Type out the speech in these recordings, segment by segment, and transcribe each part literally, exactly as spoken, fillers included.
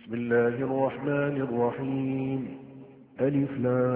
بسم الله الرحمن الرحيم. ألف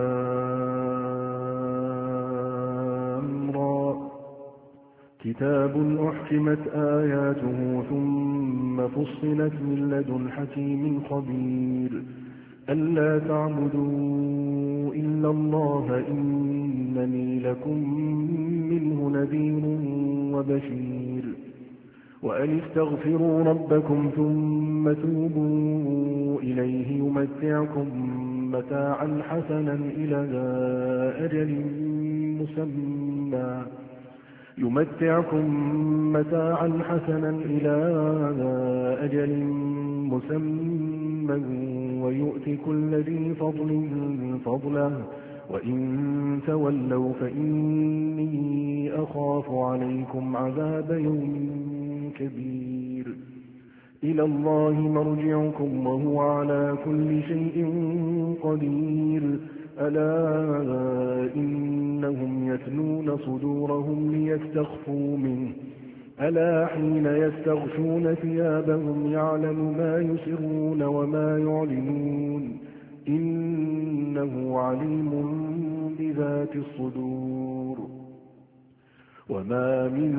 لام را. كتاب أحكمت آياته ثم فصلت من لدن حكيم خبير ألا تعبدوا إلا الله إنني لكم منه نذير وبشير. وأن استغفروا ربكم ثم توبوا إليه يمتعكم متاعا حسنا إلى أجل مسمى يمتعكم متاعا حسنا إلى أجل مسمى ويؤتي كل ذي فضل فضله وإن تولوا فإني أخاف عليكم عذاب يوم كبير. إلى الله مرجعكم وهو على كل شيء قدير. ألا إنهم يثنون صدورهم ليستخفوا منه ألا حين يستغشون ثيابهم يعلم ما يسرون وما يعلنون إنه عليم بذات الصدور. وما من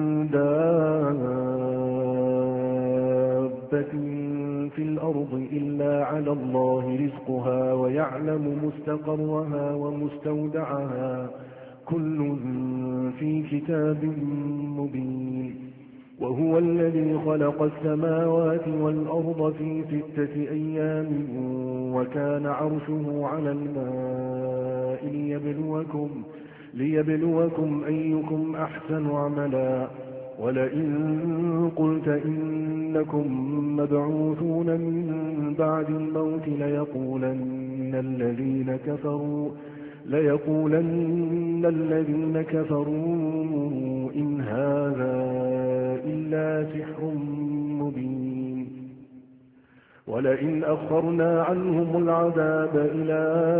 دابة في الأرض إلا على الله رزقها ويعلم مستقرها ومستودعها كل في كتاب مبين. وهو الذي خلق السماوات والأرض في ستة أيام وكان عرشه على الماء ليبلوكم, ليبلوكم أيكم أحسن عملا. ولئن قلت إنكم مبعوثون من بعد الموت ليقولن الذين كفروا ليقولن الذين كفروا إن هذا إلا سحر مبين. ولئن أخرنا عنهم العذاب إلى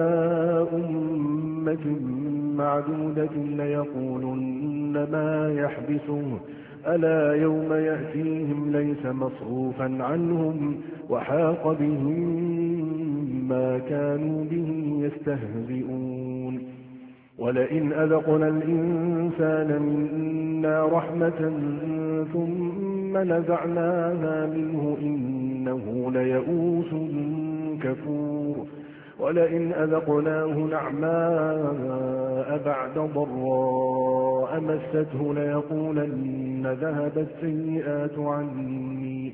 أمة معدودة ليقولن ما يحبسه ألا يوم يأتيهم ليس مصروفا عنهم وحاق بهم ما كانوا به يستهزئون. ولئن أذقنا الإنسان منا رحمة ثم نزعناها منه إنه ليئوس كفور. ولئن أذقناه نعماء بعد ضراء مسته ليقولن ذهب السيئات عني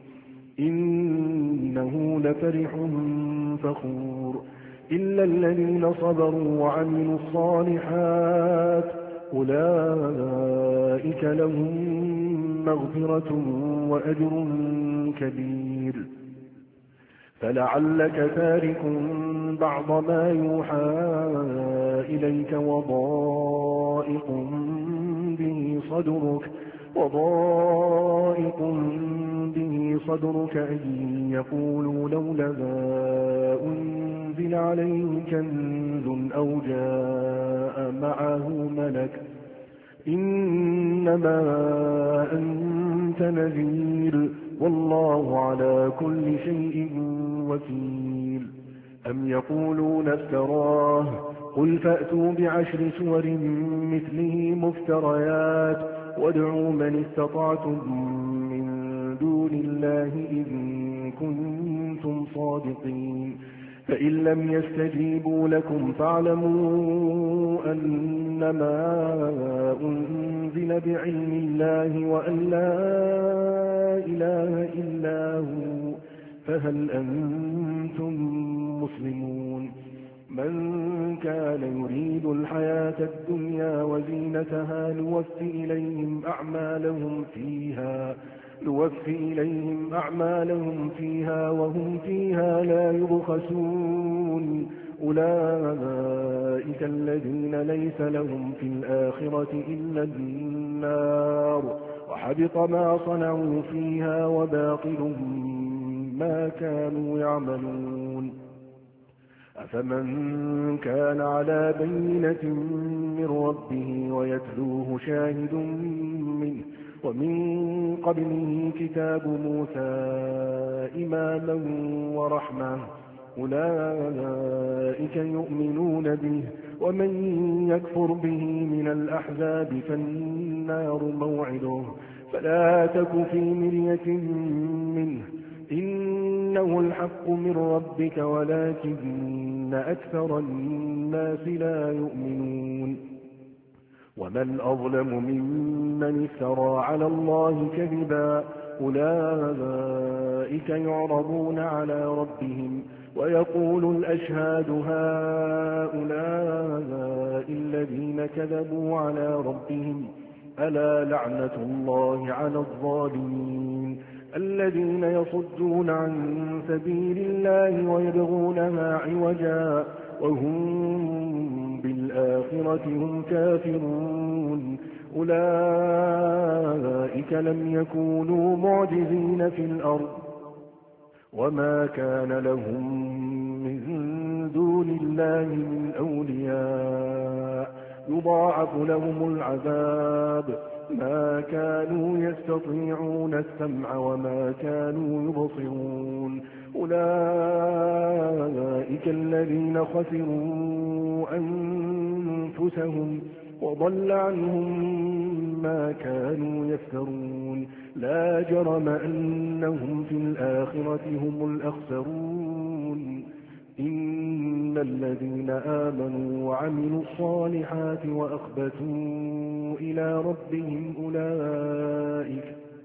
إنه لفرح فخور. إلا الذين صبروا وعملوا الصالحات أولئك لهم مغفرة وأجر كبير. فلعلك تارك بعض ما يوحى إليك وضائق به صدرك وضائق به صدرك أن يقولوا لولا أنزل عليه كنز أو جاء معه ملك إنما أنت نذير والله على كل شيء وكيل. أم يقولون افتراه قل فأتوا بعشر سور مثله مفتريات وادعوا من استطعتم من دون الله إن كنتم صادقين. فإن لم يستجيبوا لكم فاعلموا أنما أنزل بعلم الله وأن لا إله إلا هو فهل أنتم مسلمون. من كان يريد الحياة الدنيا وزينتها نوفي إليهم أعمالهم فيها نوفي إليهم أعمالهم فيها وهم فيها لا يبخسون. أولئك الذين ليس لهم في الآخرة إلا النار وحبط ما صنعوا فيها وباطل ما كانوا يعملون. أفمن كان على بينة من ربه ويتلوه شاهد منه ومن قبله كتاب موسى إماما ورحمة أولئك يؤمنون به ومن يكفر به من الأحزاب فالنار موعده فلا تك في مرية منه إنه الحق من ربك ولكن أكثر الناس لا يؤمنون ومن أظلم ممن افترى على الله كذبا أولئك يعرضون على ربهم ويقول الأشهاد هؤلاء الذين كذبوا على ربهم ألا لعنة الله على الظالمين الذين يصدون عن سبيل الله ويبغونها عوجا وهم بالآخرة هم كافرون أولئك لم يكونوا معجزين في الأرض وما كان لهم من دون الله من أولياء يضاعف لهم العذاب ما كانوا يستطيعون السمع وما كانوا يبصرون أولئك الذين خسروا أنفسهم وضل عنهم ما كانوا يفترون لا جرم أنهم في الآخرة هم الأخسرون إن الذين آمنوا وعملوا الصالحات وأخبتوا إلى ربهم أولئك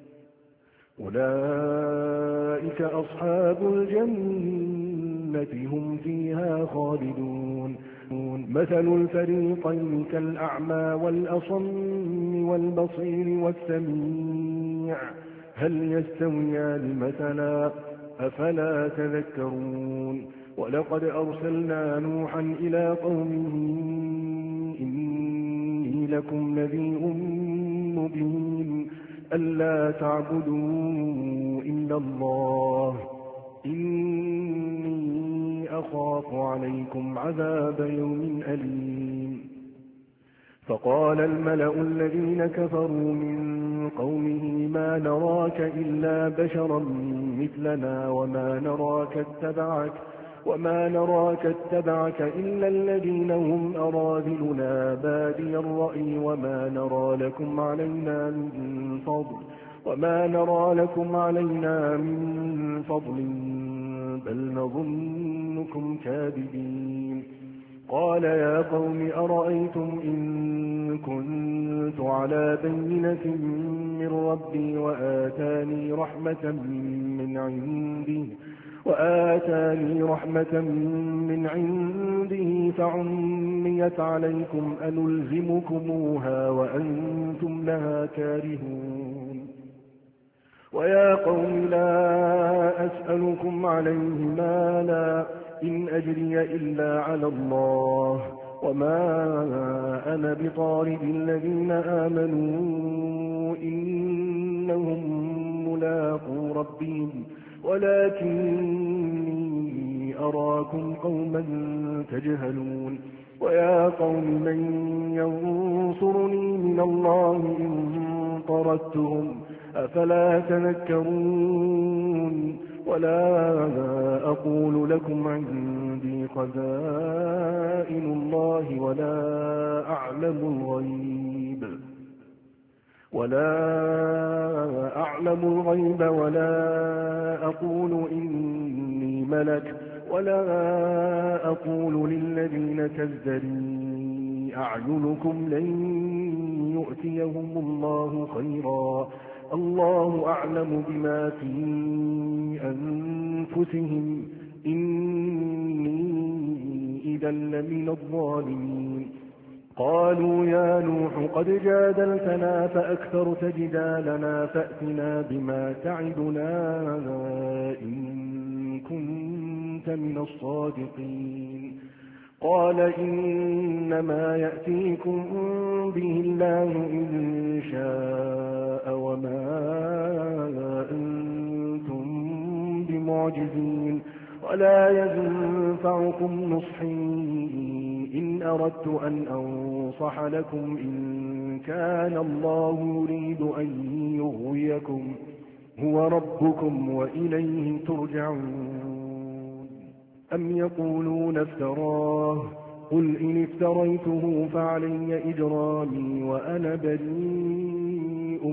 أولئك أصحاب الجنة هم فيها خالدون مثل الفريقين كالأعمى والأصم والبصير والسميع هل يستويان مثلا أفلا تذكرون ولقد أرسلنا نوحا إلى قومه إني لكم نذير مبين ألا تعبدوا إلا الله إني أخاف عليكم عذاب يوم أليم فقال الملأ الذين كفروا من قومه ما نراك إلا بشرا مثلنا وما نراك اتبعك وما نراك اتبعك إلا الذين هم أراذلنا بادي الرأي وما نرى لكم علينا من فضل وما نرى لكم علينا من فضل بل نظنكم كاذبين قال يا قوم أرأيتم إن كنت على بينة من ربي وآتاني رحمة من عنده وآتاني رحمة من عنده فعميت عليكم أنلزمكموها وأنتم لها كارهون ويا قوم لا أسألكم عليه مالا إن أجري إلا على الله وما أنا بطارد الذين آمنوا إنهم ملاقو ربهم ولكني أراكم قوما تجهلون ويا قوم من ينصرني من الله إن طردتهم أفلا تذكرون ولا أقول لكم عندي خزائن الله ولا أعلم الغيب ولا أعلم الغيب ولا أقول إني ملك ولا أقول للذين تزدري أعينكم لن يؤتيهم الله خيرا الله أعلم بما في أنفسهم إني إذا لمن الظالمين قالوا يا نوح قد جادلتنا فأكثرت جدالنا فأتنا بما تعدنا إن كنت من الصادقين قال إنما يأتيكم به الله إن شاء وما أنتم بمعجزين ولا ينفعكم نصحي إن أردت أن أنصح لكم إن كان الله يريد أن يغويكم هو ربكم وإليه ترجعون. أم يقولون افتراه قل إن افتريته فعلي إجرامي وأنا بريء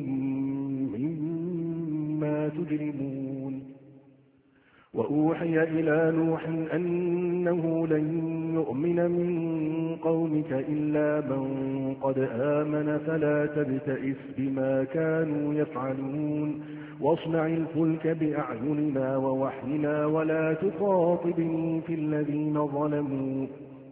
مما تجرمون. وأوحي إلى نوح أنه لن يؤمن من قومك إلا من قد آمن فلا تبتئس بما كانوا يفعلون واصنع الفلك بأعيننا ووحينا ولا تخاطبني في الذين ظلموا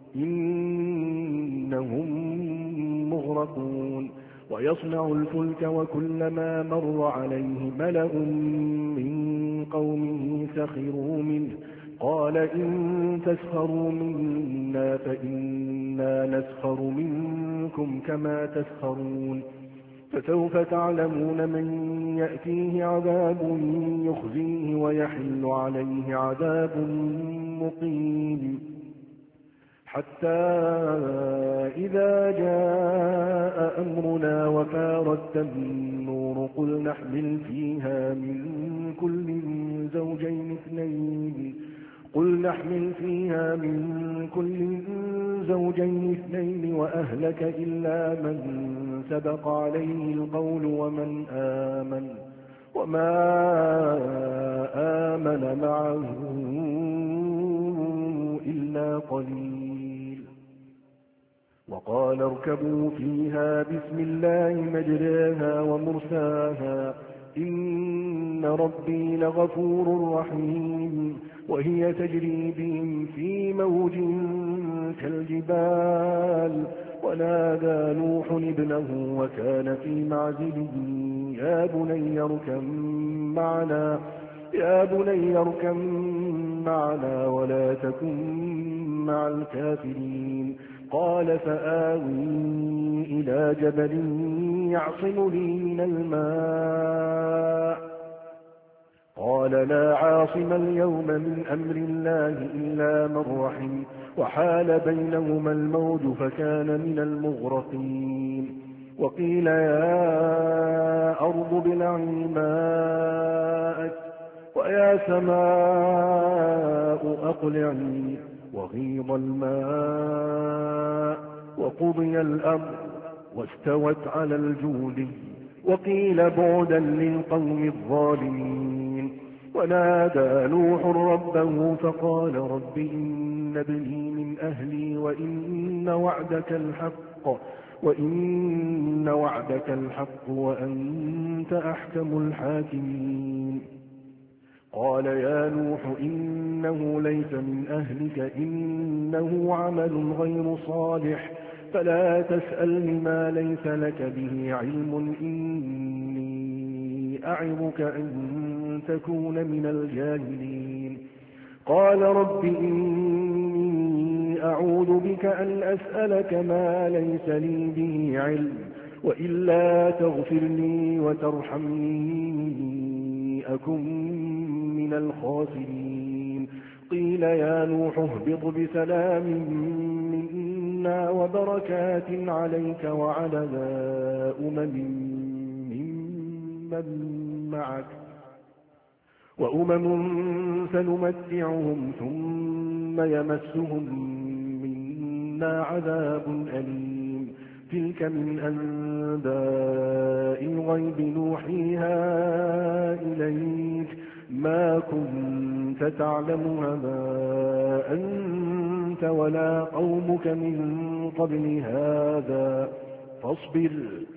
إنهم مغرقون. ويصنع الفلك وكلما مر عليه ملأ من قومه سخروا منه قال إن تسخروا منا فإنا نسخر منكم كما تسخرون. فسوف تعلمون من يأتيه عذاب يخزيه ويحل عليه عذاب مقيم. حتى إذا جاء أمرنا وفارت النور قل نحمل فيها من كل زوجين اثنين قل نحمل فيها من كل زوجين اثنين وأهلك إلا من سبق عليه القول ومن آمن وما آمن معه إلا قليل. وقال اركبوا فيها بسم الله مجراها ومرساها إن ربي لغفور رحيم. وهي تجري بهم في موج كالجبال ونادى نوح ابنه وكان في معزل يا بني اركب معنا يا بني اركب معنا ولا تكن مع الكافرين. قال فآوي إلى جبل يعصمني من الماء قال لا عاصم اليوم من أمر الله إلا من رحم وحال بينهما الموج فكان من المغرقين. وقيل يا أرض ابلعي ماءك ويا سماء أقلعي وغيض الماء وقضي الأمر واستوت على الجود وقيل بعدا للقوم الظالمين. ونادى نوح ربه فقال رب إن ابني من أهلي وإن وعدك الحق وإن وعدك الحق وأنت أحكم الحاكمين. قال يا نوح إنه ليس من أهلك إنه عمل غير صالح فلا تسألني ما ليس لك به علم إني أعظك أن تكون من الجاهلين. قال رب إني أعوذ بك أن أسألك ما ليس لي به علم وإلا تغفر لي وترحمني أكن من الخاسرين. قيل يا نوح اهبط بسلام منا وبركات عليك وعلى أمم ممن معك وأمم سنمتعهم ثم يمسهم منا عذاب أليم. تلك من أنباء الغيب نوحيها إليك ما كنت تعلمها ما أنت ولا قومك من قبل هذا فاصبر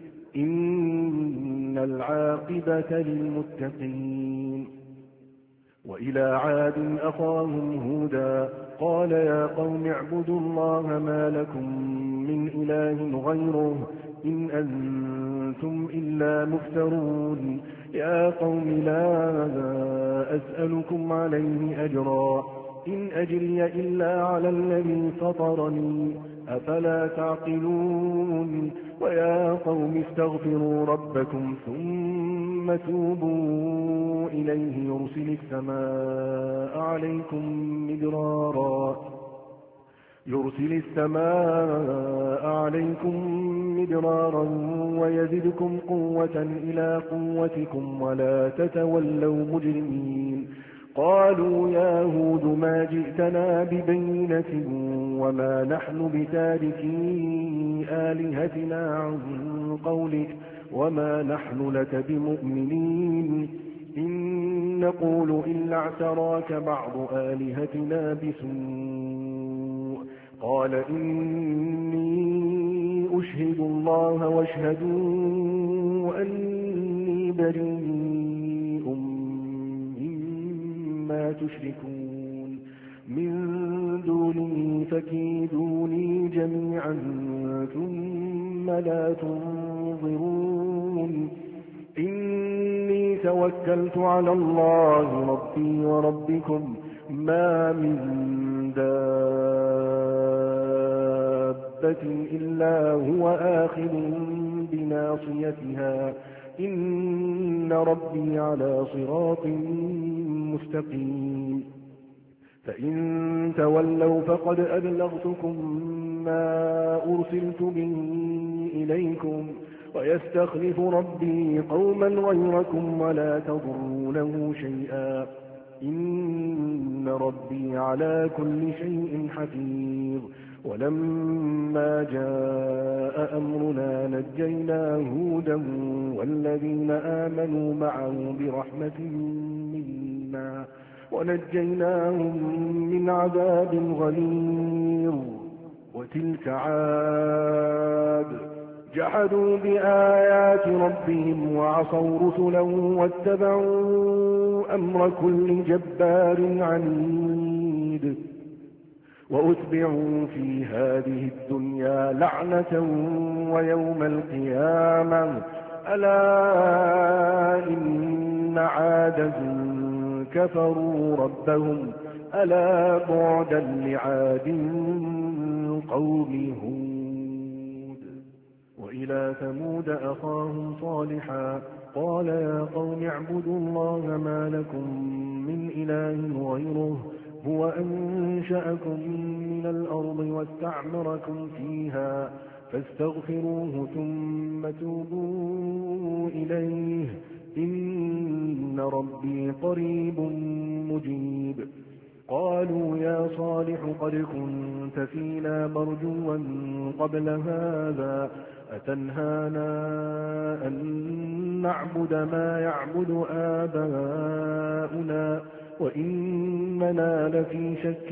إن العاقبة للمتقين. وإلى عاد أخاهم هودا قال يا قوم اعبدوا الله ما لكم من إله غيره إن أنتم إلا مفترون. يا قوم لا أسألكم عليه أجرا إن أجري إلا على الذي فطرني أفلا تعقلون. ويا قوم استغفروا ربكم ثم توبوا إليه يرسل السماء عليكم مدرارا يرسل السماء عليكم مدرارا ويزدكم قوة إلى قوتكم ولا تتولوا مجرمين قالوا يا هود ما جئتنا ببينة وما نحن بتاركي آلهتنا عن قولك وما نحن لك بمؤمنين إن نقول إلا اعتراك بعض آلهتنا بسوء قال إني أشهد الله واشهدوا أني بريء مما تشركون من دونه فكيدوني جميعا ثم لا تنظرون إني توكلت على الله ربي وربكم ما من دابة إلا هو آخذ بناصيتها إن ربي على صراط مستقيم فإن تولوا فقد أبلغتكم ما أرسلت به إليكم ويستخلف ربي قوما غيركم ولا تضرونه شيئا إن ربي على كل شيء حفيظ ولما جاء أمرنا نجينا هودا والذين آمنوا معه برحمة منا ونجيناهم من عذاب غليظ وتلك عاد جحدوا بآيات ربهم وعصوا رسله واتبعوا أمر كل جبار عنيد وأتبعوا في هذه الدنيا لعنة ويوم القيامة ألا إن عادا كفروا ربهم ألا بعدا لعاد قوم هود وإلى ثمود أخاهم صالحا قال يا قوم اعبدوا الله ما لكم من إله غيره هو أنشأكم من الأرض واستعمركم فيها فاستغفروه ثم توبوا إليه إن ربي قريب مجيب قالوا يا صالح قد كنت فينا مرجوا قبل هذا أتنهانا أن نعبد ما يعبد آباؤنا وإننا لفي شك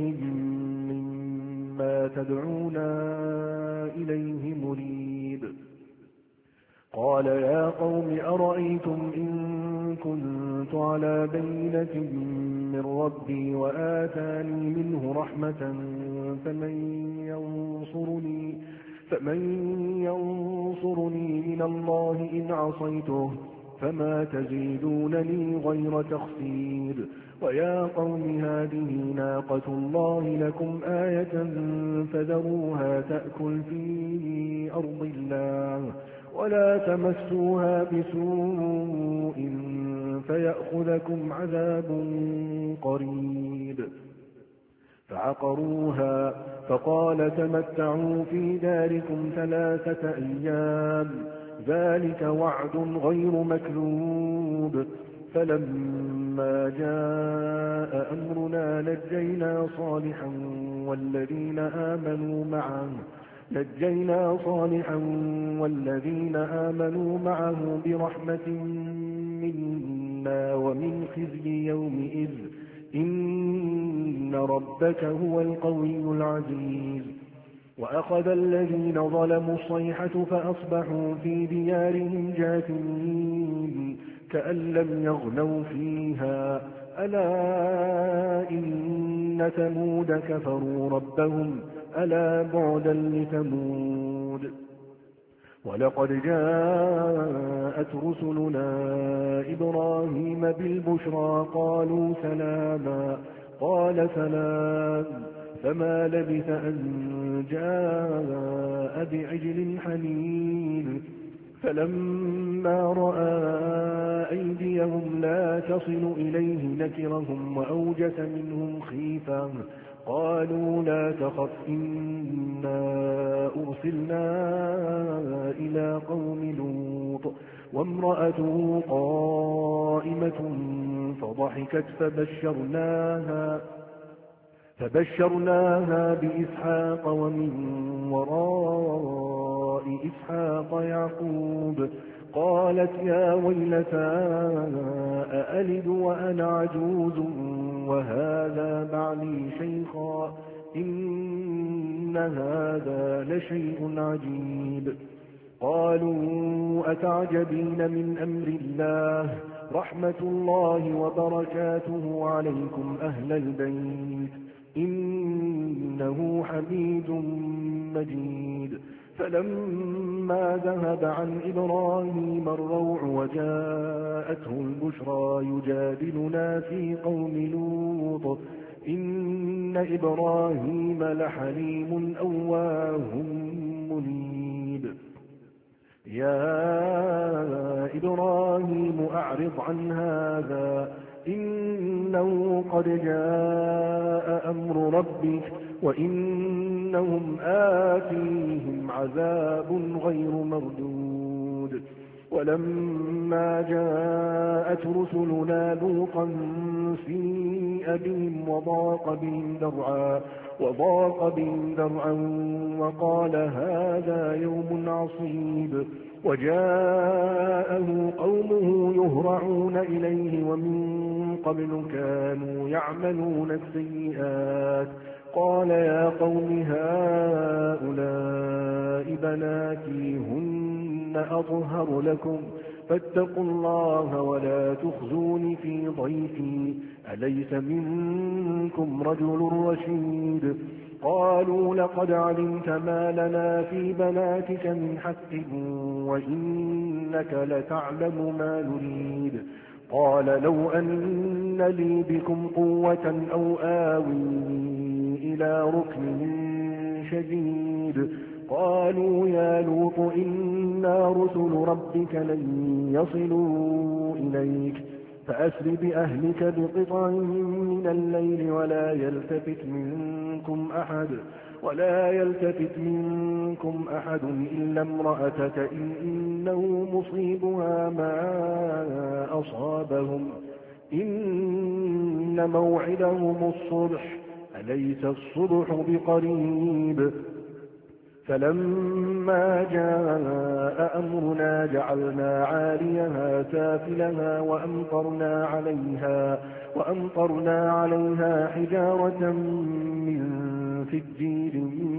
مما تدعونا إليه مريب قال يا قوم أرأيتم إن كنت على بينة من ربي وآتاني منه رحمة فمن ينصرني فمن ينصرني من الله إن عصيته فما تزيدونني غير تخسير ويا قوم هذه ناقة الله لكم آية فذروها تأكل في أرض الله ولا تمسوها بسوء فيأخذكم عذاب قريب فعقروها فقال تمتعوا في داركم ثلاثة أيام ذلك وعد غير مكذوب فلما جاء أمرنا نجينا صالحا والذين آمنوا معه نجينا صالحا والذين آمنوا معه برحمة منا ومن خزي يومئذ إن ربك هو القوي العزيز وأخذ الذين ظلموا الصيحة فأصبحوا في ديارهم جاثمين كأن لم يغنوا فيها ألا إن ثمود كفروا ربهم ألا بعدا لثمود ولقد جاءت رسلنا إبراهيم بالبشرى قالوا سلاما قال سلام فما لبث أن جاء بعجل حنين فلما رأى أيديهم لا تصل إليه نكرهم وأوجس منهم خيفة قالوا لا تخف إنا أرسلنا إلى قوم لوط وامرأته قائمة فضحكت فبشرناها فبشرناها بإسحاق ومن وراء إسحاق يعقوب قالت يا ويلتى أألد وأنا عجوز وهذا بعلي شيخا إن هذا لشيء عجيب قالوا أتعجبين من أمر الله رحمة الله وبركاته عليكم أهل البيت إنه حميد مجيد فلما ذهب عن إبراهيم الروع وجاءته البشرى يجادلنا في قوم لوط إن إبراهيم لحليم أواه منيب يا إبراهيم أعرض عن هذا إنه قد جاء أمر ربك وإنهم آتيهم عذاب غير مردود ولما جاءت رسلنا لوطا سيء بهم وضاق بهم ذرعا وضاق بهم ذرعا وقال هذا يوم عصيب وجاءه قومه يهرعون إليه ومن قبل كانوا يعملون السيئات قال يا قوم هؤلاء بناتي هن أطهر لكم فاتقوا الله ولا تخزوني في ضيفي أليس منكم رجل رشيد قالوا لقد علمت ما لنا في بناتك من حق وإنك لتعلم ما نريد قال لو أن لي بكم قوة أو آوي إلى ركن شديد قالوا يا لوط إنا رسل ربك لن يصلوا إليك فأسر بأهلك بقطع من الليل ولا يلتفت منكم أحد ولا يلتفت منكم أحد إلا امرأتك إنه مصيبها ما أصابهم إن موعدهم الصبح أليس الصبح بقريب فلما جاء أمرنا جعلنا عاليها سافلها وأمطرنا عليها وأمطرنا عليها حجارة من سجيل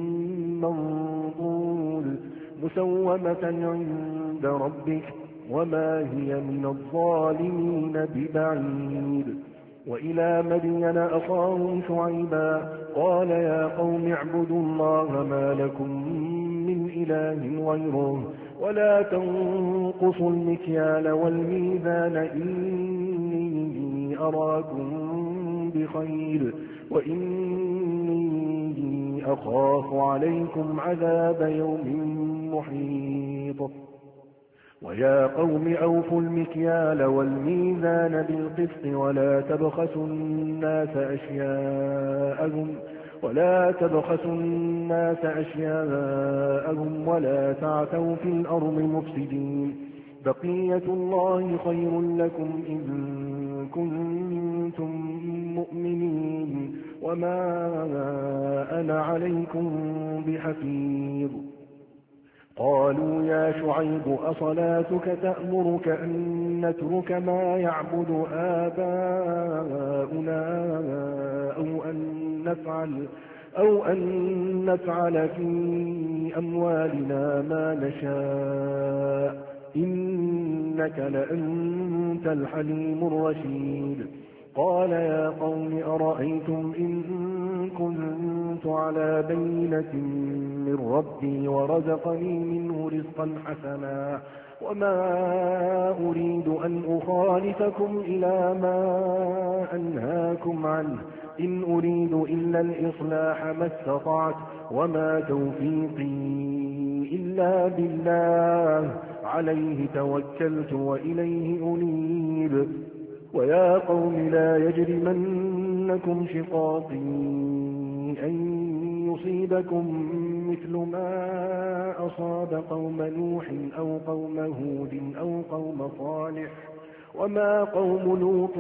منضود مسومة عند ربك وما هي من الظالمين ببعيد وإلى مدين أخاهم شعيبا قال يا قوم اعبدوا الله ما لكم من إله غيره ولا تنقصوا المكيال والميزان إني أراكم بخير وإني أخاف عليكم عذاب يوم محيط ويا قوم أوفوا المكيال والميزان بالقسط ولا تبخسوا الناس أشياءهم ولا تبخسوا الناس أشياءهم ولا تعثوا في الأرض مفسدين بقية الله خير لكم إن كنتم مؤمنين وما أنا عليكم بحفيظ قالوا يا شعيب أصلاتك تأمرك أن نترك ما يعبد آباؤنا أو أن نفعل أو أن نفعل في أموالنا ما نشاء إنك لأنت الحليم الرشيد قال يا قوم أرأيتم إن كنت على بينة من ربي ورزقني منه رزقا حسنا وما أريد أن أخالفكم إلى ما أنهاكم عنه إن أريد إلا الإصلاح ما استطعت وما توفيقي إلا بالله عليه توكلت وإليه أنيب ويا قوم لا يجرمنكم شقاقي أن يصيبكم مثل ما أصاب قوم نوح أو قوم هود أو قوم صالح وما قوم لوط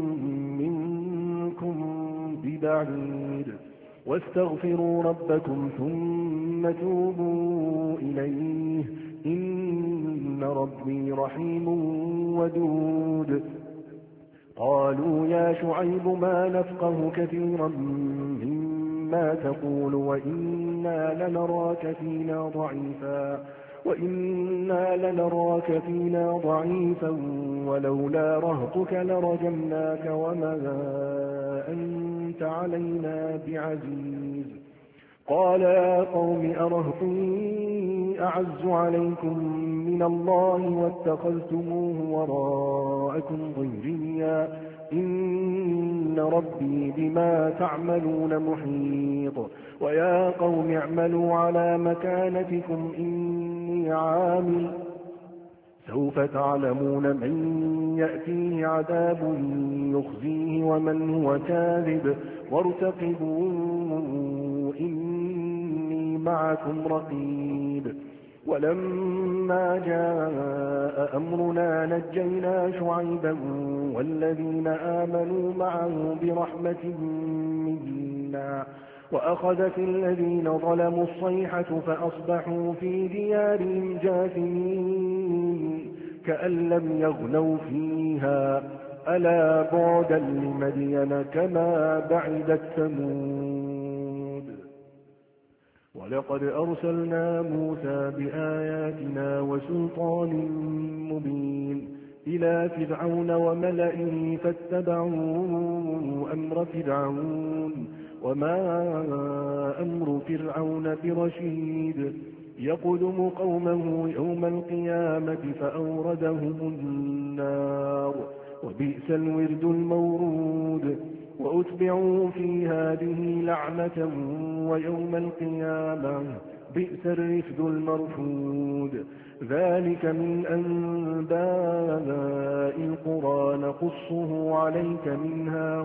منكم ببعيد واستغفروا ربكم ثم توبوا إليه إن ربي رحيم ودود. قالوا يا شعيب ما نفقه كثيرا مما تقول وإنا لنراك فينا ضعيفا وإنا لنراك فينا ضعيفا ولولا رهطك لرجمناك وما أنت علينا بعزيز. قال يا قوم أرهطي أعز عليكم من الله واتخذتموه وراءكم ظهريا إن ربي بما تعملون محيط. ويا قوم اعملوا على مكانتكم إني عامل سوف تعلمون من يأتيه عذاب يخزيه ومن هو كاذب وارتقبوا إني معكم رقيب. ولما جاء أمرنا نجينا شعيبا والذين آمنوا معه برحمة منا وأخذت الذين ظلموا الصيحة فأصبحوا في ديارهم جاثمين كأن لم يغنوا فيها ألا بعدا لمدين كما بعدت ثمود. ولقد أرسلنا موسى بآياتنا وسلطان مبين إلى فرعون وملئه فاتبعوا أمر فرعون وما أمر فرعون برشيد يقدم قومه يوم القيامة فأوردهم النار وبئس الورد المورود. وأتبعوا في هذه لعنة ويوم القيامة بئس الرفد المرفود. ذلك من أنباء القرى نقصه عليك منها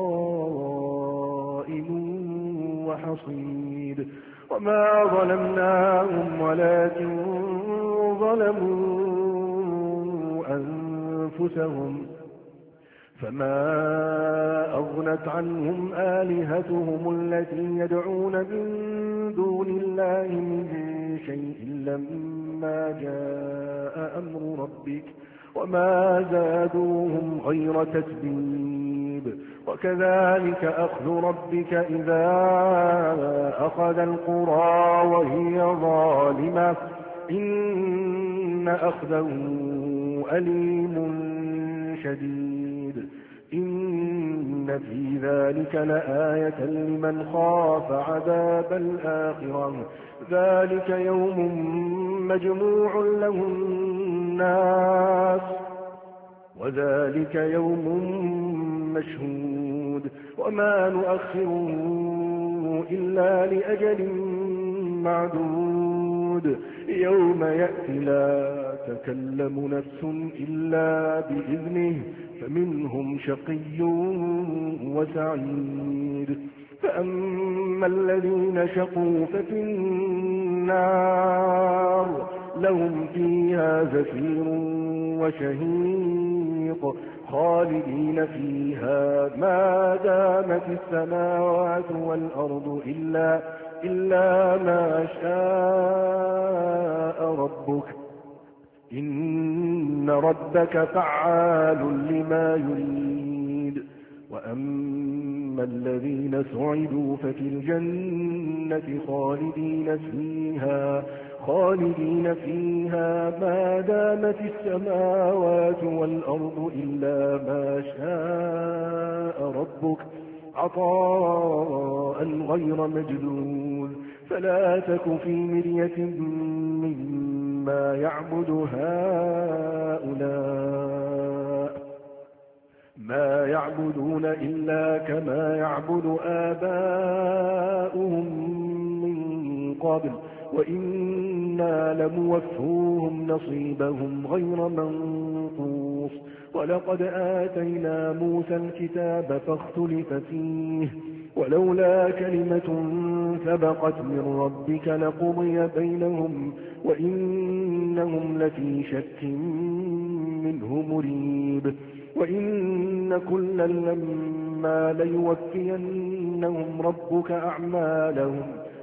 قائم وحصيد. وما ظلمناهم ولكن ظلموا أنفسهم فما أغنت عنهم آلهتهم التي يدعون من دون الله من شيء لما جاء أمر ربك وما زادوهم غير تتبيب. وكذلك أخذ ربك إذا أخذ القرى وهي ظالمة إن أخذه أليم شديد. إن في ذلك لآية لمن خاف عذاب الآخرة ذلك يوم مجموع له الناس وذلك يوم مشهود وما نؤخره إلا لأجل معدود. يوم يأتي لا تكلم نفس إلا بإذنه فمنهم شقي وسعيد. فأما الذين شقوا ففي النار لهم فيها زفير وشهيق خالدين فيها ما دامت السماوات والأرض إلا, إلا ما شاء ربك إن ربك فعال لما يريد. وأما الذين سعدوا ففي الجنة خالدين فيها خالدين فيها ما دامت السماوات والأرض إلا ما شاء ربك عطاء غير مجدود. فلا تك في مرية مما يعبد هؤلاء ما يعبدون إلا كما يعبد آباؤهم من قبل وإنا لموفوهم نصيبهم غير منقوص. ولقد آتينا موسى الكتاب فاختلف فيه ولولا كلمة سبقت من ربك لقضي بينهم وإنهم لفي شك منه مريب وإن كلا لما ليوفينهم ربك أعمالهم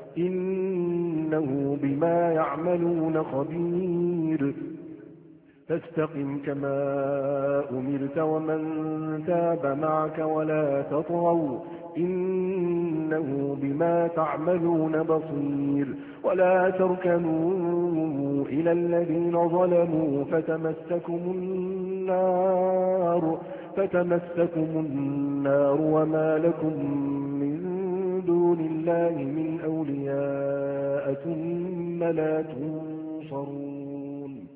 إنه بما يعملون خبير فاستقم كما أمرت ومن تاب معك ولا تطغوا إنه بما تعملون بصير ولا تركنوا إلى الذين ظلموا فتمسكم النار فتمسكم النار وما لكم من دون الله من أولياء ثم لا تنصرون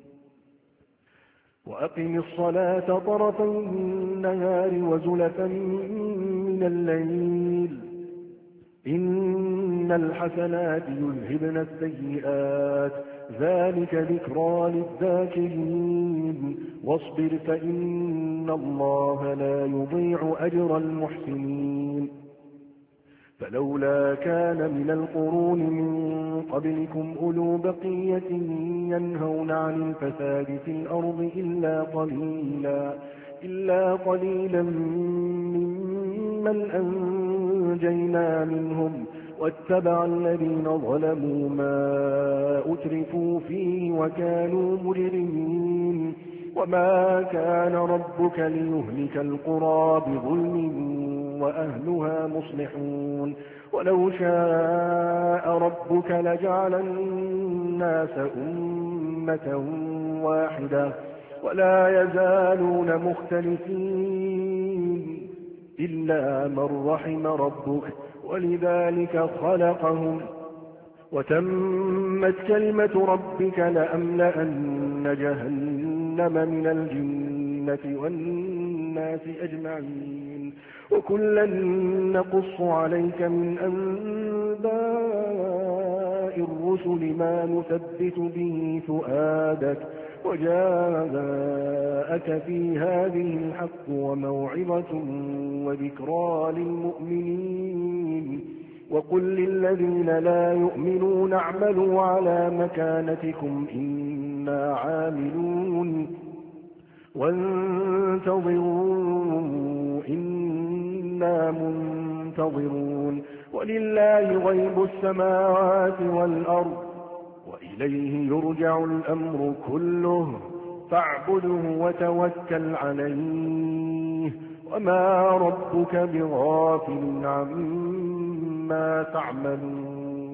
وأقم الصلاة طرفي النهار وزلفا من الليل إن الحسنات يذهبن السيئات ذلك ذكرى للذاكرين واصبر فإن الله لا يضيع أجر المحسنين فلولا كان من القرون من قبلكم أولو بقية ينهون عن الفساد في الأرض إلا قليلا, إلا قليلا ممن أنجينا منهم واتبع الذين ظلموا ما أترفوا فيه وكانوا مجرمين وما كان ربك ليهلك القرى بظلم وأهلها مصلحون ولو شاء ربك لجعل الناس أمة واحدة ولا يزالون مختلفين إلا من رحم ربك ولذلك خلقهم وتمت كلمة ربك لأملأن جهنم من الجنة والناس أجمعين وكلا نقص عليك من أنباء الرسل ما نثبت به فؤادك وجاءك في هذه الحق وموعظة وذكرى للمؤمنين وقل للذين لا يؤمنون اعملوا على مكانتكم إنا عاملون وانتظروا إنا منتظرون ولله غيب السماوات والأرض وإليه يرجع الأمر كله فاعبده وتوكل عليه وما ربك بغافل عما تعملون